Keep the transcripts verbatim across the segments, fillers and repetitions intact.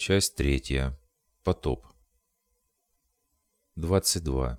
Часть третья. Потоп. двадцать два.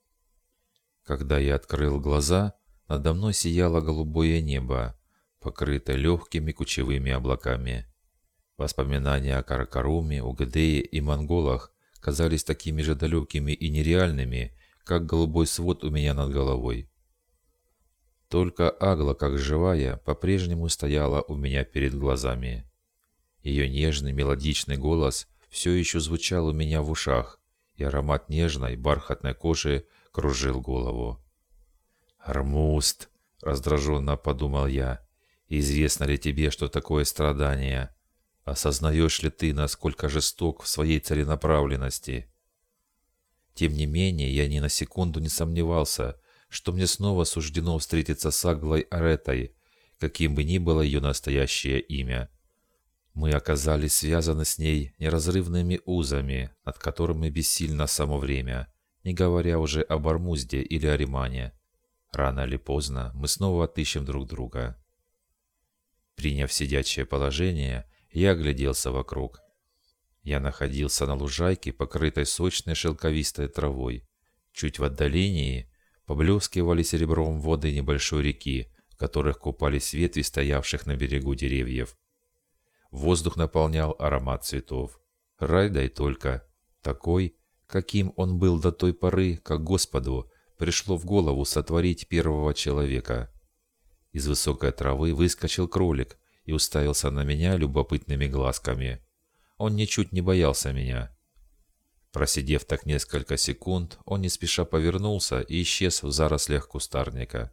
Когда я открыл глаза, надо мной сияло голубое небо, покрытое легкими кучевыми облаками. Воспоминания о Каракаруме, Угадее и монголах казались такими же далекими и нереальными, как голубой свод у меня над головой. Только Агла, как живая, по-прежнему стояла у меня перед глазами. Ее нежный мелодичный голос все еще звучал у меня в ушах, и аромат нежной бархатной кожи кружил голову. «Армуст!» — раздраженно подумал я. «Известно ли тебе, что такое страдание? Осознаешь ли ты, насколько жесток в своей целенаправленности?» Тем не менее, я ни на секунду не сомневался, что мне снова суждено встретиться с Аглой Аретой, каким бы ни было ее настоящее имя. Мы оказались связаны с ней неразрывными узами, над которыми бессильно само время, не говоря уже об Армузде или Аримане. Рано или поздно мы снова отыщем друг друга. Приняв сидячее положение, я огляделся вокруг. Я находился на лужайке, покрытой сочной шелковистой травой. Чуть в отдалении поблескивали серебром воды небольшой реки, в которых купались ветви стоявших на берегу деревьев. Воздух наполнял аромат цветов. Рай да и только. Такой, каким он был до той поры, как Господу пришло в голову сотворить первого человека. Из высокой травы выскочил кролик и уставился на меня любопытными глазками. Он ничуть не боялся меня. Просидев так несколько секунд, он не спеша повернулся и исчез в зарослях кустарника.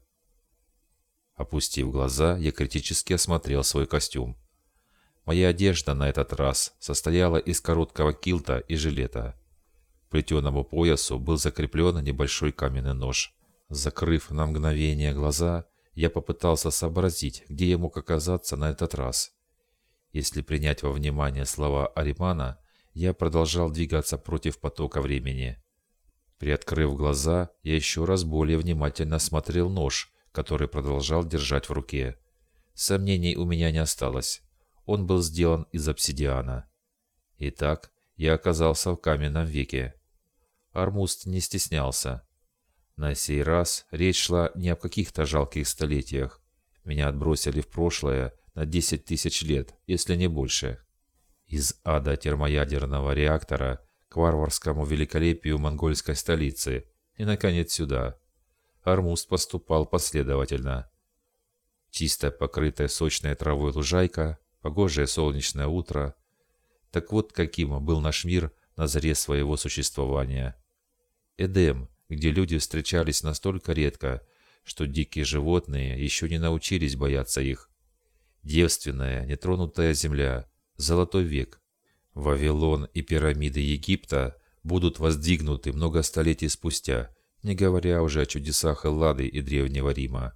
Опустив глаза, я критически осмотрел свой костюм. Моя одежда на этот раз состояла из короткого килта и жилета. К плетеному поясу был закреплен небольшой каменный нож. Закрыв на мгновение глаза, я попытался сообразить, где я мог оказаться на этот раз. Если принять во внимание слова Аримана, я продолжал двигаться против потока времени. Приоткрыв глаза, я еще раз более внимательно осмотрел нож, который продолжал держать в руке. Сомнений у меня не осталось. Он был сделан из обсидиана. Итак, я оказался в каменном веке. Армуст не стеснялся. На сей раз речь шла не о каких-то жалких столетиях. Меня отбросили в прошлое на десять тысяч лет, если не больше. Из ада термоядерного реактора к варварскому великолепию монгольской столицы и, наконец, сюда. Армуст поступал последовательно. Чистая, покрытая сочной травой лужайка, погожее солнечное утро. Так вот каким был наш мир на заре своего существования. Эдем, где люди встречались настолько редко, что дикие животные еще не научились бояться их. Девственная, нетронутая земля, золотой век. Вавилон и пирамиды Египта будут воздвигнуты много столетий спустя, не говоря уже о чудесах Эллады и Древнего Рима.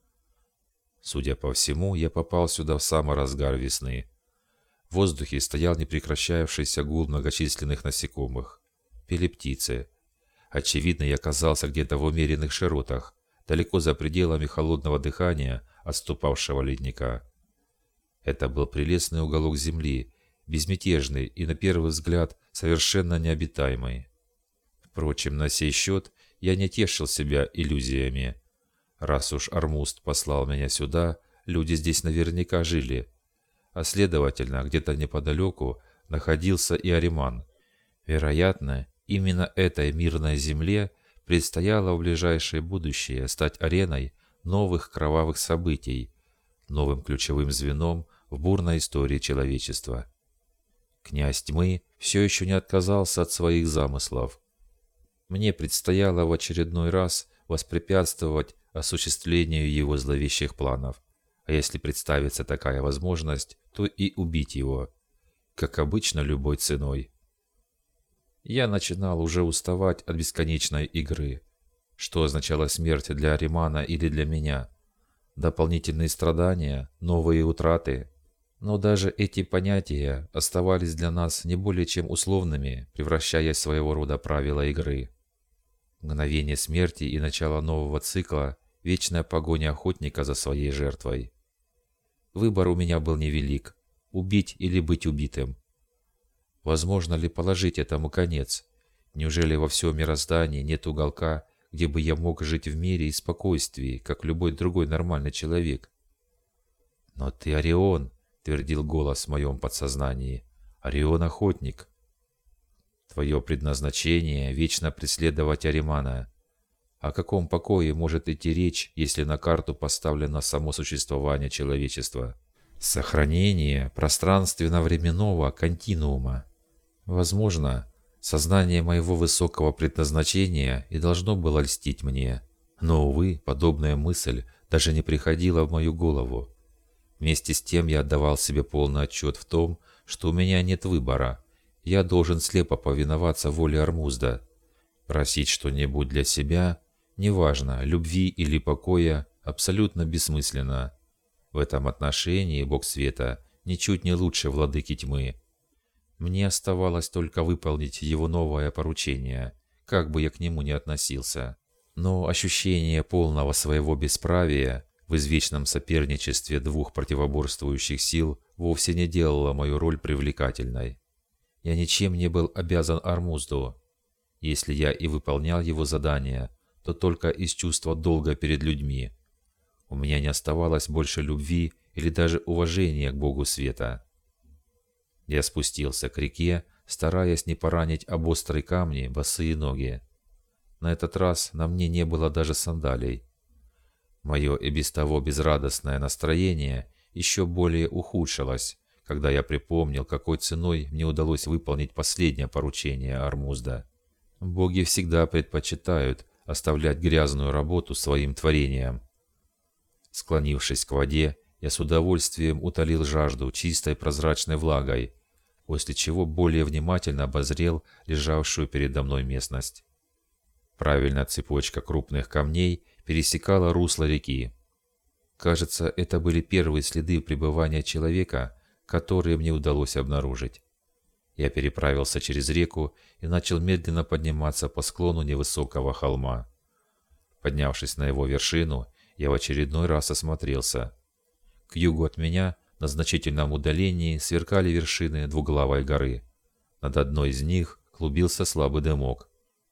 Судя по всему, я попал сюда в самый разгар весны. В воздухе стоял непрекращающийся гул многочисленных насекомых. Пели птицы. Очевидно, я оказался где-то в умеренных широтах, далеко за пределами холодного дыхания отступавшего ледника. Это был прелестный уголок земли, безмятежный и, на первый взгляд, совершенно необитаемый. Впрочем, на сей счет я не тешил себя иллюзиями. Раз уж Армуст послал меня сюда, люди здесь наверняка жили. А следовательно, где-то неподалеку находился и Ариман. Вероятно, именно этой мирной земле предстояло в ближайшее будущее стать ареной новых кровавых событий, новым ключевым звеном в бурной истории человечества. Князь Тьмы все еще не отказался от своих замыслов. Мне предстояло в очередной раз воспрепятствовать осуществлению его зловещих планов, а если представится такая возможность, то и убить его, как обычно, любой ценой. Я начинал уже уставать от бесконечной игры. Что означала смерть для Аримана или для меня? Дополнительные страдания, новые утраты. Но даже эти понятия оставались для нас не более чем условными, превращаясь в своего рода правила игры. Мгновение смерти и начало нового цикла – вечная погоня охотника за своей жертвой. Выбор у меня был невелик – убить или быть убитым. Возможно ли положить этому конец? Неужели во всем мироздании нет уголка, где бы я мог жить в мире и спокойствии, как любой другой нормальный человек? «Но ты Орион», — твердил голос в моем подсознании. «Орион-охотник. Твое предназначение — вечно преследовать Аримана. О каком покое может идти речь, если на карту поставлено само существование человечества? Сохранение пространственно-временного континуума. Возможно, сознание моего высокого предназначения и должно было льстить мне. Но, увы, подобная мысль даже не приходила в мою голову. Вместе с тем я отдавал себе полный отчет в том, что у меня нет выбора. Я должен слепо повиноваться воле Ормузда. Просить что-нибудь для себя, неважно, любви или покоя, абсолютно бессмысленно. В этом отношении Бог Света ничуть не лучше владыки тьмы. Мне оставалось только выполнить его новое поручение, как бы я к нему ни относился. Но ощущение полного своего бесправия в извечном соперничестве двух противоборствующих сил вовсе не делало мою роль привлекательной. Я ничем не был обязан Ормузду. Если я и выполнял его задания, то только из чувства долга перед людьми. У меня не оставалось больше любви или даже уважения к Богу Света. Я спустился к реке, стараясь не поранить об острые камни босые ноги. На этот раз на мне не было даже сандалий. Мое и без того безрадостное настроение еще более ухудшилось, когда я припомнил, какой ценой мне удалось выполнить последнее поручение Ормузда. Боги всегда предпочитают оставлять грязную работу своим творениям. Склонившись к воде, я с удовольствием утолил жажду чистой прозрачной влагой, после чего более внимательно обозрел лежавшую передо мной местность. Правильная цепочка крупных камней пересекала русло реки. Кажется, это были первые следы пребывания человека, которые мне удалось обнаружить. Я переправился через реку и начал медленно подниматься по склону невысокого холма. Поднявшись на его вершину, я в очередной раз осмотрелся. К югу от меня, на значительном удалении, сверкали вершины двуглавой горы. Над одной из них клубился слабый дымок.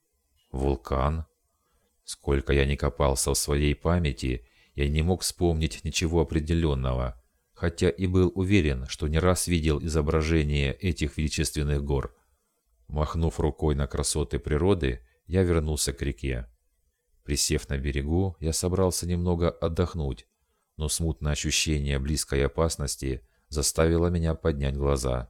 Вулкан? Сколько я ни копался в своей памяти, я не мог вспомнить ничего определенного, хотя и был уверен, что не раз видел изображение этих величественных гор. Махнув рукой на красоты природы, я вернулся к реке. Присев на берегу, я собрался немного отдохнуть, но смутное ощущение близкой опасности заставило меня поднять глаза.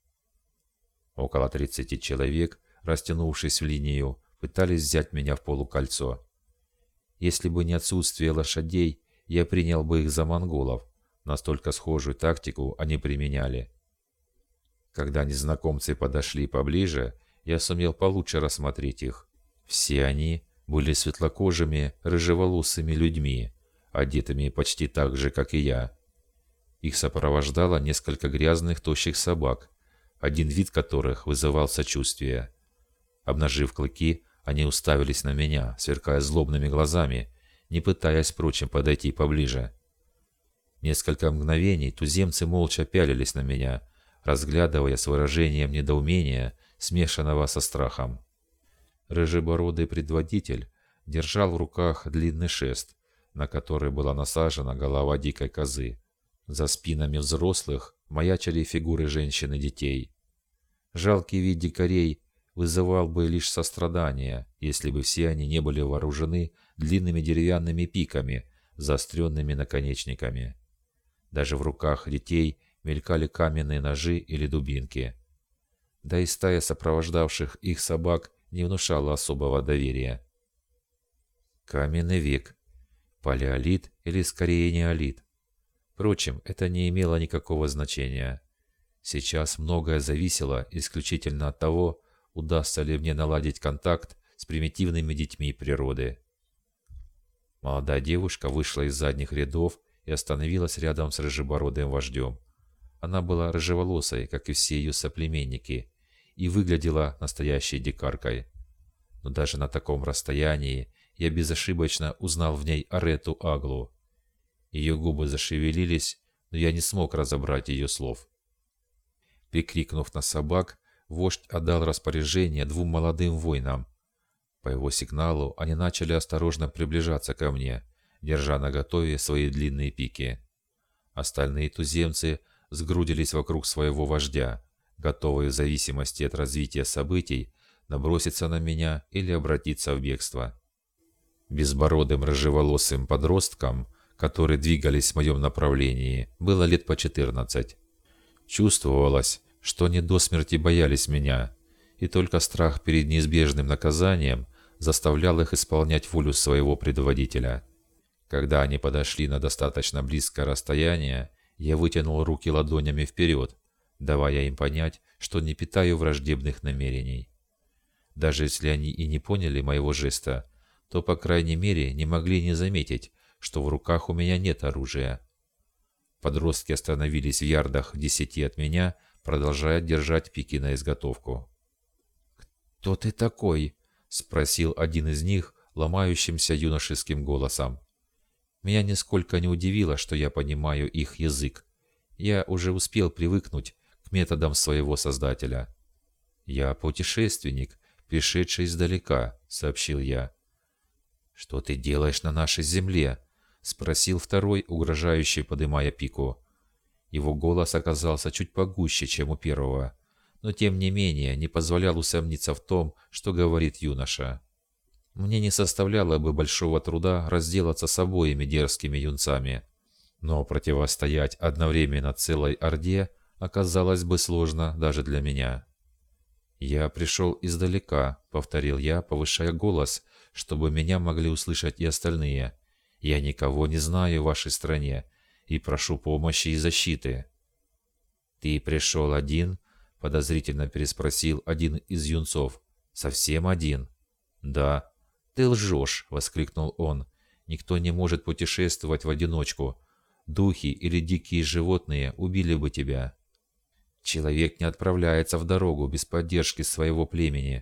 Около тридцати человек, растянувшись в линию, пытались взять меня в полукольцо. Если бы не отсутствие лошадей, я принял бы их за монголов, настолько схожую тактику они применяли. Когда незнакомцы подошли поближе, я сумел получше рассмотреть их. Все они были светлокожими, рыжеволосыми людьми, одетыми почти так же, как и я. Их сопровождало несколько грязных, тощих собак, один вид которых вызывал сочувствие. Обнажив клыки, они уставились на меня, сверкая злобными глазами, не пытаясь, впрочем, подойти поближе. Несколько мгновений туземцы молча пялились на меня, разглядывая с выражением недоумения, смешанного со страхом. Рыжебородый предводитель держал в руках длинный шест, на который была насажена голова дикой козы. За спинами взрослых маячили фигуры женщин и детей. Жалкий вид дикарей вызывал бы лишь сострадание, если бы все они не были вооружены длинными деревянными пиками, заостренными наконечниками. Даже в руках детей мелькали каменные ножи или дубинки. Да и стая сопровождавших их собак не внушала особого доверия. Каменный век. Палеолит или скорее неолит. Впрочем, это не имело никакого значения. Сейчас многое зависело исключительно от того, удастся ли мне наладить контакт с примитивными детьми природы. Молодая девушка вышла из задних рядов и остановилась рядом с рыжебородым вождем. Она была рыжеволосой, как и все ее соплеменники, и выглядела настоящей дикаркой. Но даже на таком расстоянии я безошибочно узнал в ней Арету Аглу. Ее губы зашевелились, но я не смог разобрать ее слов. Прикрикнув на собак, вождь отдал распоряжение двум молодым воинам. По его сигналу они начали осторожно приближаться ко мне, держа наготове свои длинные пики. Остальные туземцы сгрудились вокруг своего вождя, готовые в зависимости от развития событий наброситься на меня или обратиться в бегство. Безбородым рыжеволосым подросткам, которые двигались в моем направлении, было лет по четырнадцать. Чувствовалось, что они до смерти боялись меня, и только страх перед неизбежным наказанием заставлял их исполнять волю своего предводителя. Когда они подошли на достаточно близкое расстояние, я вытянул руки ладонями вперед, давая им понять, что не питаю враждебных намерений. Даже если они и не поняли моего жеста, то, по крайней мере, не могли не заметить, что в руках у меня нет оружия. Подростки остановились в ярдах в десяти от меня, продолжая держать пики на изготовку. «Кто ты такой?» — спросил один из них ломающимся юношеским голосом. Меня нисколько не удивило, что я понимаю их язык. Я уже успел привыкнуть к методам своего создателя. «Я путешественник, пришедший издалека», — сообщил я. «Что ты делаешь на нашей земле?» — спросил второй, угрожающий, подымая пику. Его голос оказался чуть погуще, чем у первого, но тем не менее не позволял усомниться в том, что говорит юноша. Мне не составляло бы большого труда разделаться с обоими дерзкими юнцами, но противостоять одновременно целой орде оказалось бы сложно даже для меня. «Я пришел издалека», — повторил я, повышая голос, чтобы меня могли услышать и остальные. «Я никого не знаю в вашей стране и прошу помощи и защиты». «Ты пришел один?» — подозрительно переспросил один из юнцов. «Совсем один?» «Да». «Ты лжешь!» — воскликнул он. «Никто не может путешествовать в одиночку. Духи или дикие животные убили бы тебя. Человек не отправляется в дорогу без поддержки своего племени».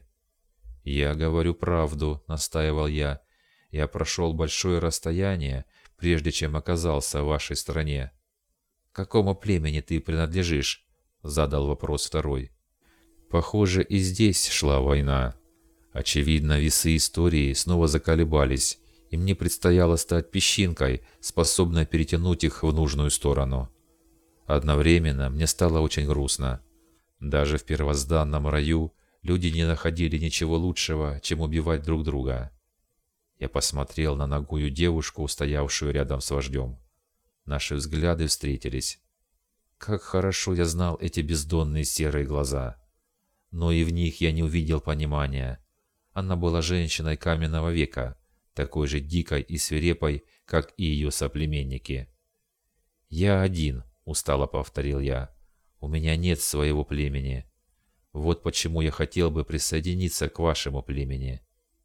«Я говорю правду», — настаивал я. «Я прошел большое расстояние, прежде чем оказался в вашей стране». «К какому племени ты принадлежишь?» — задал вопрос второй. Похоже, и здесь шла война. Очевидно, весы истории снова заколебались, и мне предстояло стать песчинкой, способной перетянуть их в нужную сторону. Одновременно мне стало очень грустно. Даже в первозданном раю люди не находили ничего лучшего, чем убивать друг друга. Я посмотрел на нагую девушку, стоявшую рядом с вождем. Наши взгляды встретились. Как хорошо я знал эти бездонные серые глаза. Но и в них я не увидел понимания. Она была женщиной каменного века, такой же дикой и свирепой, как и ее соплеменники. «Я один», — устало повторил я. «У меня нет своего племени. Вот почему я хотел бы присоединиться к вашему племени».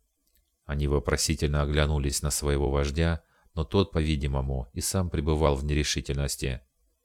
Они вопросительно оглянулись на своего вождя, но тот, по-видимому, и сам пребывал в нерешительности.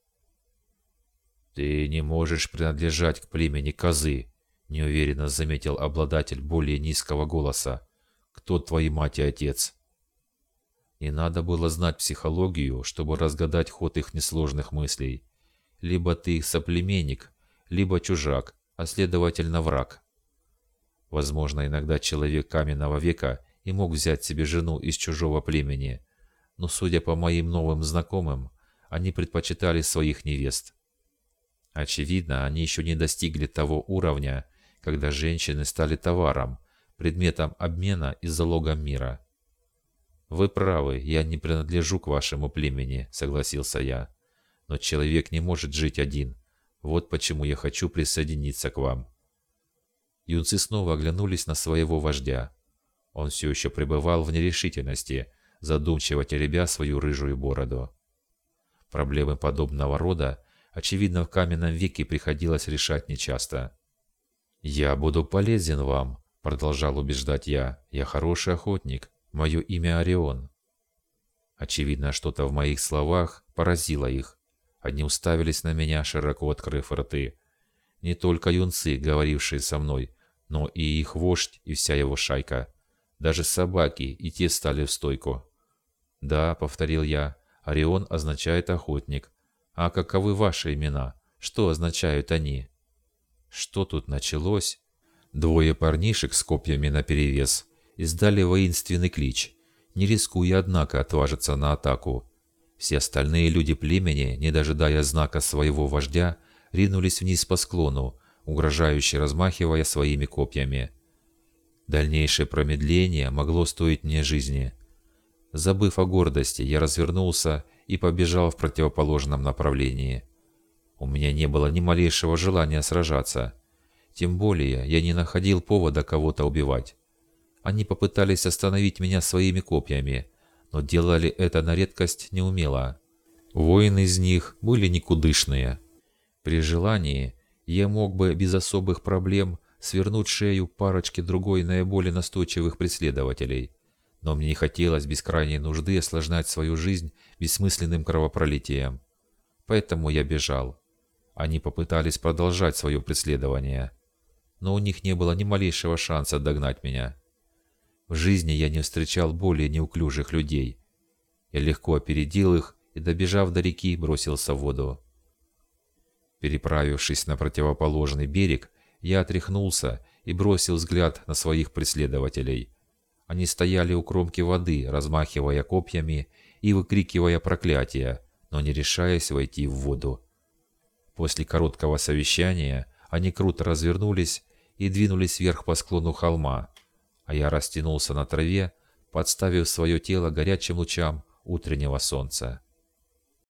«Ты не можешь принадлежать к племени козы», — неуверенно заметил обладатель более низкого голоса. «Кто твои мать и отец?» Не надо было знать психологию, чтобы разгадать ход их несложных мыслей. Либо ты соплеменник, либо чужак, а следовательно враг. Возможно, иногда человек каменного века и мог взять себе жену из чужого племени, но, судя по моим новым знакомым, они предпочитали своих невест. Очевидно, они еще не достигли того уровня, когда женщины стали товаром, предметом обмена и залогом мира. «Вы правы, я не принадлежу к вашему племени», — согласился я. «Но человек не может жить один. Вот почему я хочу присоединиться к вам». Юнцы снова оглянулись на своего вождя. Он все еще пребывал в нерешительности, задумчиво теребя свою рыжую бороду. Проблемы подобного рода, очевидно, в каменном веке приходилось решать нечасто. «Я буду полезен вам», — продолжал убеждать я. «Я хороший охотник. Мое имя Орион». Очевидно, что-то в моих словах поразило их. Они уставились на меня, широко открыв рты. Не только юнцы, говорившие со мной, но и их вождь и вся его шайка. Даже собаки и те стали в стойку. «Да», — повторил я, — «Орион означает охотник. А каковы ваши имена? Что означают они?» Что тут началось? Двое парнишек с копьями наперевес издали воинственный клич, не рискуя, однако, отважиться на атаку. Все остальные люди племени, не дожидая знака своего вождя, ринулись вниз по склону, угрожающе размахивая своими копьями. Дальнейшее промедление могло стоить мне жизни. Забыв о гордости, я развернулся и побежал в противоположном направлении. У меня не было ни малейшего желания сражаться. Тем более я не находил повода кого-то убивать. Они попытались остановить меня своими копьями, но делали это на редкость неумело. Воины из них были никудышные. При желании я мог бы без особых проблем свернуть шею парочке другой наиболее настойчивых преследователей, но мне не хотелось без крайней нужды осложнять свою жизнь бессмысленным кровопролитием. Поэтому я бежал. Они попытались продолжать свое преследование, но у них не было ни малейшего шанса догнать меня. В жизни я не встречал более неуклюжих людей. Я легко опередил их и, добежав до реки, бросился в воду. Переправившись на противоположный берег, я отряхнулся и бросил взгляд на своих преследователей. Они стояли у кромки воды, размахивая копьями и выкрикивая проклятия, но не решаясь войти в воду. После короткого совещания они круто развернулись и двинулись вверх по склону холма, а я растянулся на траве, подставив свое тело горячим лучам утреннего солнца.